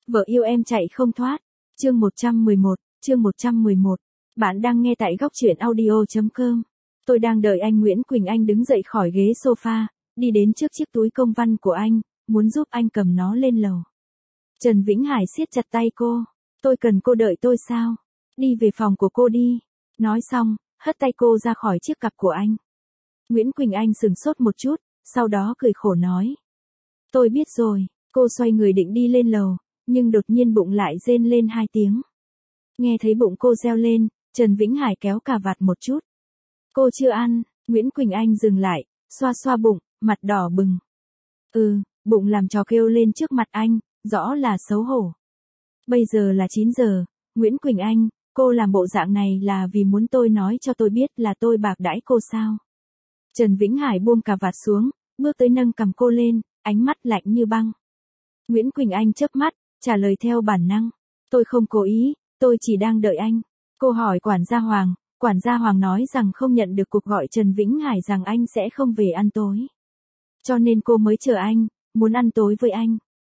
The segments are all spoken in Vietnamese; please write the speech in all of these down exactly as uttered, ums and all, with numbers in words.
Vợ yêu em chạy không thoát. Chương một trăm mười một, chương một trăm mười một. Bạn đang nghe tại góc truyện audio chấm com. Tôi đang đợi anh Nguyễn Quỳnh Anh đứng dậy khỏi ghế sofa, đi đến trước chiếc túi công văn của anh, muốn giúp anh cầm nó lên lầu. Trần Vĩnh Hải siết chặt tay cô. Tôi cần cô đợi tôi sao? Đi về phòng của cô đi. Nói xong, hất tay cô ra khỏi chiếc cặp của anh. Nguyễn Quỳnh Anh sửng sốt một chút, sau đó cười khổ nói. Tôi biết rồi. Cô xoay người định đi lên lầu, nhưng đột nhiên bụng lại rên lên hai tiếng. Nghe thấy bụng cô reo lên, Trần Vĩnh Hải kéo cà vạt một chút. Cô chưa ăn. Nguyễn Quỳnh Anh dừng lại, xoa xoa bụng, mặt đỏ bừng. Ừ, bụng làm trò kêu lên trước mặt anh, rõ là xấu hổ. Bây giờ là chín giờ, Nguyễn Quỳnh Anh, cô làm bộ dạng này là vì muốn tôi nói cho tôi biết là tôi bạc đãi cô sao? Trần Vĩnh Hải buông cà vạt xuống, bước tới nâng cầm cô lên, ánh mắt lạnh như băng. Nguyễn Quỳnh Anh chớp mắt, trả lời theo bản năng. Tôi không cố ý, tôi chỉ đang đợi anh. Cô hỏi quản gia Hoàng, quản gia Hoàng nói rằng không nhận được cuộc gọi Trần Vĩnh Hải rằng anh sẽ không về ăn tối. Cho nên cô mới chờ anh, muốn ăn tối với anh.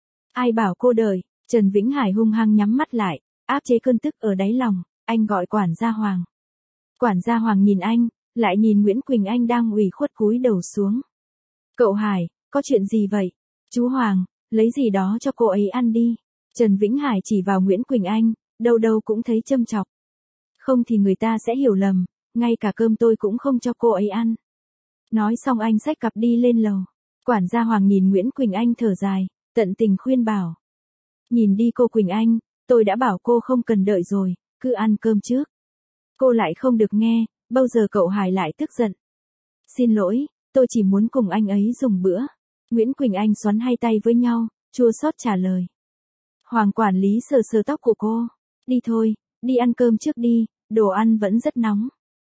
Ai bảo cô đợi? Trần Vĩnh Hải hung hăng nhắm mắt lại, áp chế cơn tức ở đáy lòng, anh gọi quản gia Hoàng. Quản gia Hoàng nhìn anh, lại nhìn Nguyễn Quỳnh Anh đang ủy khuất cúi đầu xuống. Cậu Hải, có chuyện gì vậy? Chú Hoàng, lấy gì đó cho cô ấy ăn đi. Trần Vĩnh Hải chỉ vào Nguyễn Quỳnh Anh, đâu đâu cũng thấy châm chọc. Không thì người ta sẽ hiểu lầm, ngay cả cơm tôi cũng không cho cô ấy ăn. Nói xong anh xách cặp đi lên lầu. Quản gia Hoàng nhìn Nguyễn Quỳnh Anh thở dài, tận tình khuyên bảo. Nhìn đi cô Quỳnh Anh, tôi đã bảo cô không cần đợi rồi, cứ ăn cơm trước. Cô lại không được nghe, bao giờ cậu Hải lại tức giận. Xin lỗi, tôi chỉ muốn cùng anh ấy dùng bữa. Nguyễn Quỳnh Anh xoắn hai tay với nhau, chua xót trả lời. Hoàng quản lý sờ sờ tóc của cô. Đi thôi, đi ăn cơm trước đi, đồ ăn vẫn rất nóng.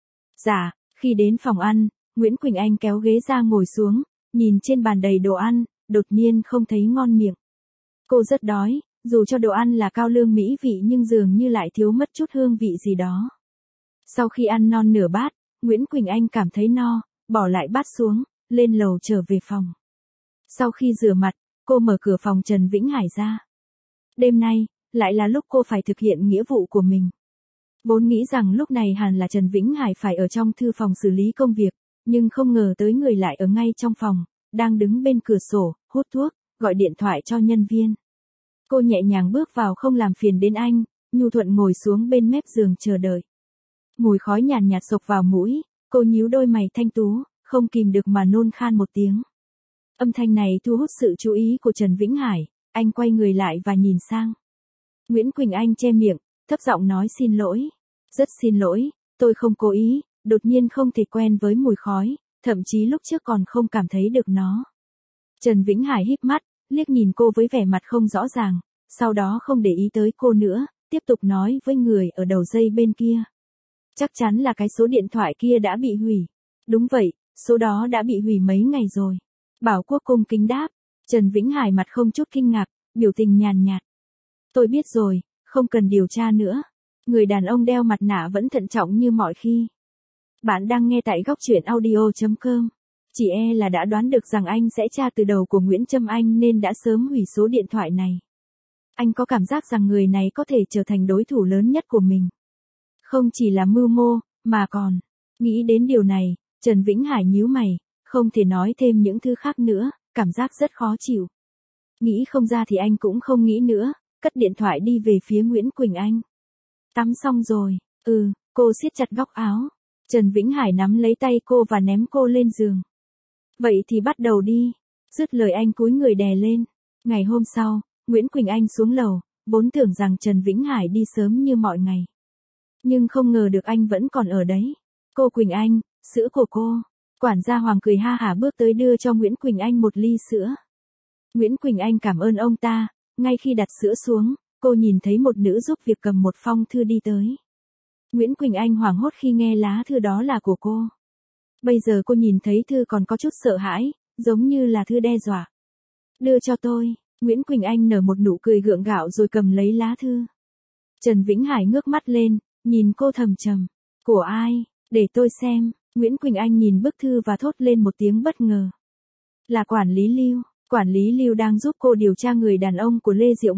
Dạ, khi đến phòng ăn, Nguyễn Quỳnh Anh kéo ghế ra ngồi xuống, nhìn trên bàn đầy đồ ăn, đột nhiên không thấy ngon miệng. Cô rất đói, dù cho đồ ăn là cao lương mỹ vị nhưng dường như lại thiếu mất chút hương vị gì đó. Sau khi ăn non nửa bát, Nguyễn Quỳnh Anh cảm thấy no, bỏ lại bát xuống, lên lầu trở về phòng. Sau khi rửa mặt, cô mở cửa phòng Trần Vĩnh Hải ra. Đêm nay, lại là lúc cô phải thực hiện nghĩa vụ của mình. Vốn nghĩ rằng lúc này hẳn là Trần Vĩnh Hải phải ở trong thư phòng xử lý công việc, nhưng không ngờ tới người lại ở ngay trong phòng, đang đứng bên cửa sổ, hút thuốc, gọi điện thoại cho nhân viên. Cô nhẹ nhàng bước vào không làm phiền đến anh, nhu thuận ngồi xuống bên mép giường chờ đợi. Mùi khói nhàn nhạt xộc vào mũi, cô nhíu đôi mày thanh tú, không kìm được mà nôn khan một tiếng. Âm thanh này thu hút sự chú ý của Trần Vĩnh Hải, anh quay người lại và nhìn sang. Nguyễn Quỳnh Anh che miệng, thấp giọng nói xin lỗi. Rất xin lỗi, tôi không cố ý, đột nhiên không thể quen với mùi khói, thậm chí lúc trước còn không cảm thấy được nó. Trần Vĩnh Hải híp mắt, liếc nhìn cô với vẻ mặt không rõ ràng, sau đó không để ý tới cô nữa, tiếp tục nói với người ở đầu dây bên kia. Chắc chắn là cái số điện thoại kia đã bị hủy. Đúng vậy, số đó đã bị hủy mấy ngày rồi. Bảo Quốc cung kính đáp. Trần Vĩnh Hải mặt không chút kinh ngạc, biểu tình nhàn nhạt. Tôi biết rồi, không cần điều tra nữa. Người đàn ông đeo mặt nạ vẫn thận trọng như mọi khi. Bạn đang nghe tại góc truyện audio chấm com. Chỉ e là đã đoán được rằng anh sẽ tra từ đầu của Nguyễn Trâm Anh nên đã sớm hủy số điện thoại này. Anh có cảm giác rằng người này có thể trở thành đối thủ lớn nhất của mình. Không chỉ là mưu mô, mà còn. Nghĩ đến điều này, Trần Vĩnh Hải nhíu mày, không thể nói thêm những thứ khác nữa, cảm giác rất khó chịu. Nghĩ không ra thì anh cũng không nghĩ nữa, cất điện thoại đi về phía Nguyễn Quỳnh Anh. Tắm xong rồi, ừ, cô siết chặt góc áo. Trần Vĩnh Hải nắm lấy tay cô và ném cô lên giường. Vậy thì bắt đầu đi. Dứt lời anh cúi người đè lên. Ngày hôm sau, Nguyễn Quỳnh Anh xuống lầu, vốn tưởng rằng Trần Vĩnh Hải đi sớm như mọi ngày. Nhưng không ngờ được anh vẫn còn ở đấy. Cô Quỳnh Anh, sữa của cô. Quản gia Hoàng cười ha hả bước tới đưa cho Nguyễn Quỳnh Anh một ly sữa. Nguyễn Quỳnh Anh cảm ơn ông ta, ngay khi đặt sữa xuống, cô nhìn thấy một nữ giúp việc cầm một phong thư đi tới. Nguyễn Quỳnh Anh hoảng hốt khi nghe lá thư đó là của cô. Bây giờ cô nhìn thấy thư còn có chút sợ hãi, giống như là thư đe dọa. Đưa cho tôi, Nguyễn Quỳnh Anh nở một nụ cười gượng gạo rồi cầm lấy lá thư. Trần Vĩnh Hải ngước mắt lên, nhìn cô thầm trầm. Của ai? Để tôi xem. Nguyễn Quỳnh Anh nhìn bức thư và thốt lên một tiếng bất ngờ. Là quản lý Lưu. Quản lý Lưu đang giúp cô điều tra người đàn ông của Lê Diệu Ngọc,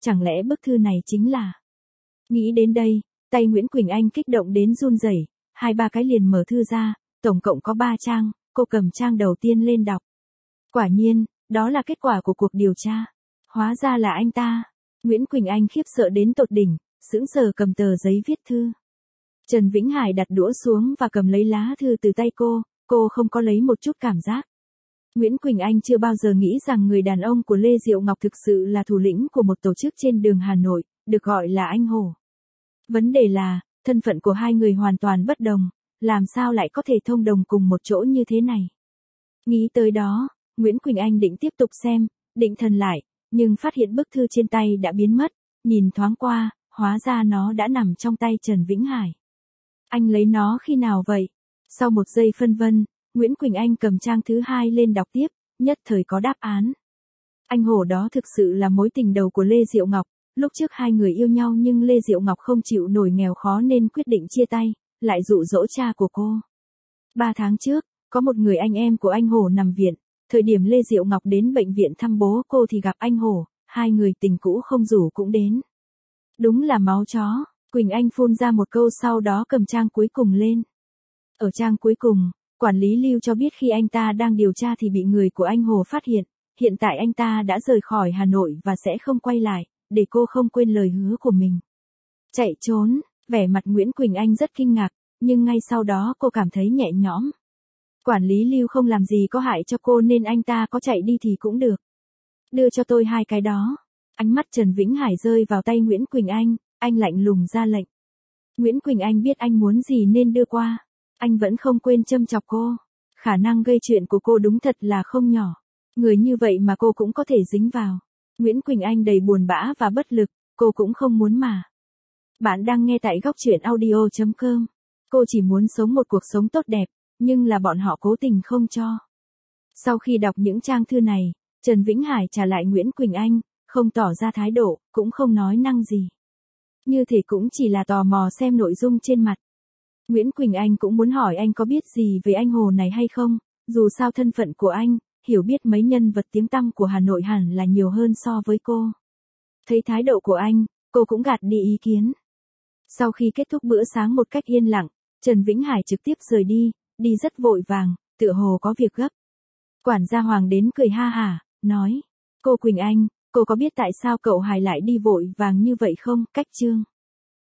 chẳng lẽ bức thư này chính là... Nghĩ đến đây, tay Nguyễn Quỳnh Anh kích động đến run rẩy, hai ba cái liền mở thư ra, tổng cộng có ba trang, cô cầm trang đầu tiên lên đọc. Quả nhiên, đó là kết quả của cuộc điều tra. Hóa ra là anh ta. Nguyễn Quỳnh Anh khiếp sợ đến tột đỉnh, sững sờ cầm tờ giấy viết thư. Trần Vĩnh Hải đặt đũa xuống và cầm lấy lá thư từ tay cô, cô không có lấy một chút cảm giác. Nguyễn Quỳnh Anh chưa bao giờ nghĩ rằng người đàn ông của Lê Diệu Ngọc thực sự là thủ lĩnh của một tổ chức trên đường Hà Nội, được gọi là anh Hổ. Vấn đề là, thân phận của hai người hoàn toàn bất đồng, làm sao lại có thể thông đồng cùng một chỗ như thế này. Nghĩ tới đó, Nguyễn Quỳnh Anh định tiếp tục xem, định thần lại, nhưng phát hiện bức thư trên tay đã biến mất, nhìn thoáng qua, hóa ra nó đã nằm trong tay Trần Vĩnh Hải. Anh lấy nó khi nào vậy? Sau một giây phân vân, Nguyễn Quỳnh Anh cầm trang thứ hai lên đọc tiếp, nhất thời có đáp án. Anh Hổ đó thực sự là mối tình đầu của Lê Diệu Ngọc, lúc trước hai người yêu nhau nhưng Lê Diệu Ngọc không chịu nổi nghèo khó nên quyết định chia tay, lại dụ dỗ cha của cô. Ba tháng trước, có một người anh em của anh Hổ nằm viện, thời điểm Lê Diệu Ngọc đến bệnh viện thăm bố cô thì gặp anh Hổ, hai người tình cũ không rủ cũng đến. Đúng là máu chó, Quỳnh Anh phun ra một câu sau đó cầm trang cuối cùng lên. Ở trang cuối cùng, quản lý Lưu cho biết khi anh ta đang điều tra thì bị người của anh Hồ phát hiện, hiện tại anh ta đã rời khỏi Hà Nội và sẽ không quay lại, để cô không quên lời hứa của mình. Chạy trốn, vẻ mặt Nguyễn Quỳnh Anh rất kinh ngạc, nhưng ngay sau đó cô cảm thấy nhẹ nhõm. Quản lý Lưu không làm gì có hại cho cô nên anh ta có chạy đi thì cũng được. Đưa cho tôi hai cái đó. Ánh mắt Trần Vĩnh Hải rơi vào tay Nguyễn Quỳnh Anh, anh lạnh lùng ra lệnh. Nguyễn Quỳnh Anh biết anh muốn gì nên đưa qua. Anh vẫn không quên châm chọc cô. Khả năng gây chuyện của cô đúng thật là không nhỏ. Người như vậy mà cô cũng có thể dính vào. Nguyễn Quỳnh Anh đầy buồn bã và bất lực, cô cũng không muốn mà. Bạn đang nghe tại góc truyện audio chấm com. Cô chỉ muốn sống một cuộc sống tốt đẹp, nhưng là bọn họ cố tình không cho. Sau khi đọc những trang thư này, Trần Vĩnh Hải trả lại Nguyễn Quỳnh Anh, không tỏ ra thái độ, cũng không nói năng gì. Như thể cũng chỉ là tò mò xem nội dung trên mặt. Nguyễn Quỳnh Anh cũng muốn hỏi anh có biết gì về anh Hồ này hay không, dù sao thân phận của anh, hiểu biết mấy nhân vật tiếng tăm của Hà Nội hẳn là nhiều hơn so với cô. Thấy thái độ của anh, cô cũng gạt đi ý kiến. Sau khi kết thúc bữa sáng một cách yên lặng, Trần Vĩnh Hải trực tiếp rời đi, đi rất vội vàng, tựa hồ có việc gấp. Quản gia Hoàng đến cười ha hả, nói, cô Quỳnh Anh, cô có biết tại sao cậu Hải lại đi vội vàng như vậy không? Cách chương.